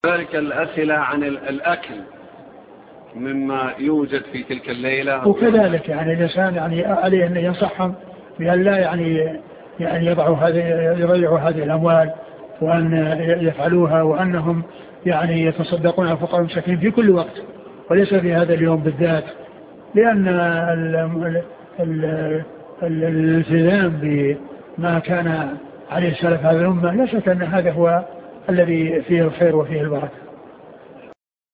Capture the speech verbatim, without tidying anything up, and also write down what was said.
ذلك الأسئلة عن الأكل مما يوجد في تلك الليلة. وكذلك يعني الإنسان يعني عليه أن ينصحهم بأن لا يعني يعني يضعوا هذه يضيعوا هذه الأموال وأن يفعلوها، وأنهم يعني يتصدقون على الفقراء والمساكين في كل وقت وليس في هذا اليوم بالذات، لأن الالتزام بما كان عليه السلف هذه الأمة لا شك أن هذا هو الذي فيه الخير وفيه البركة.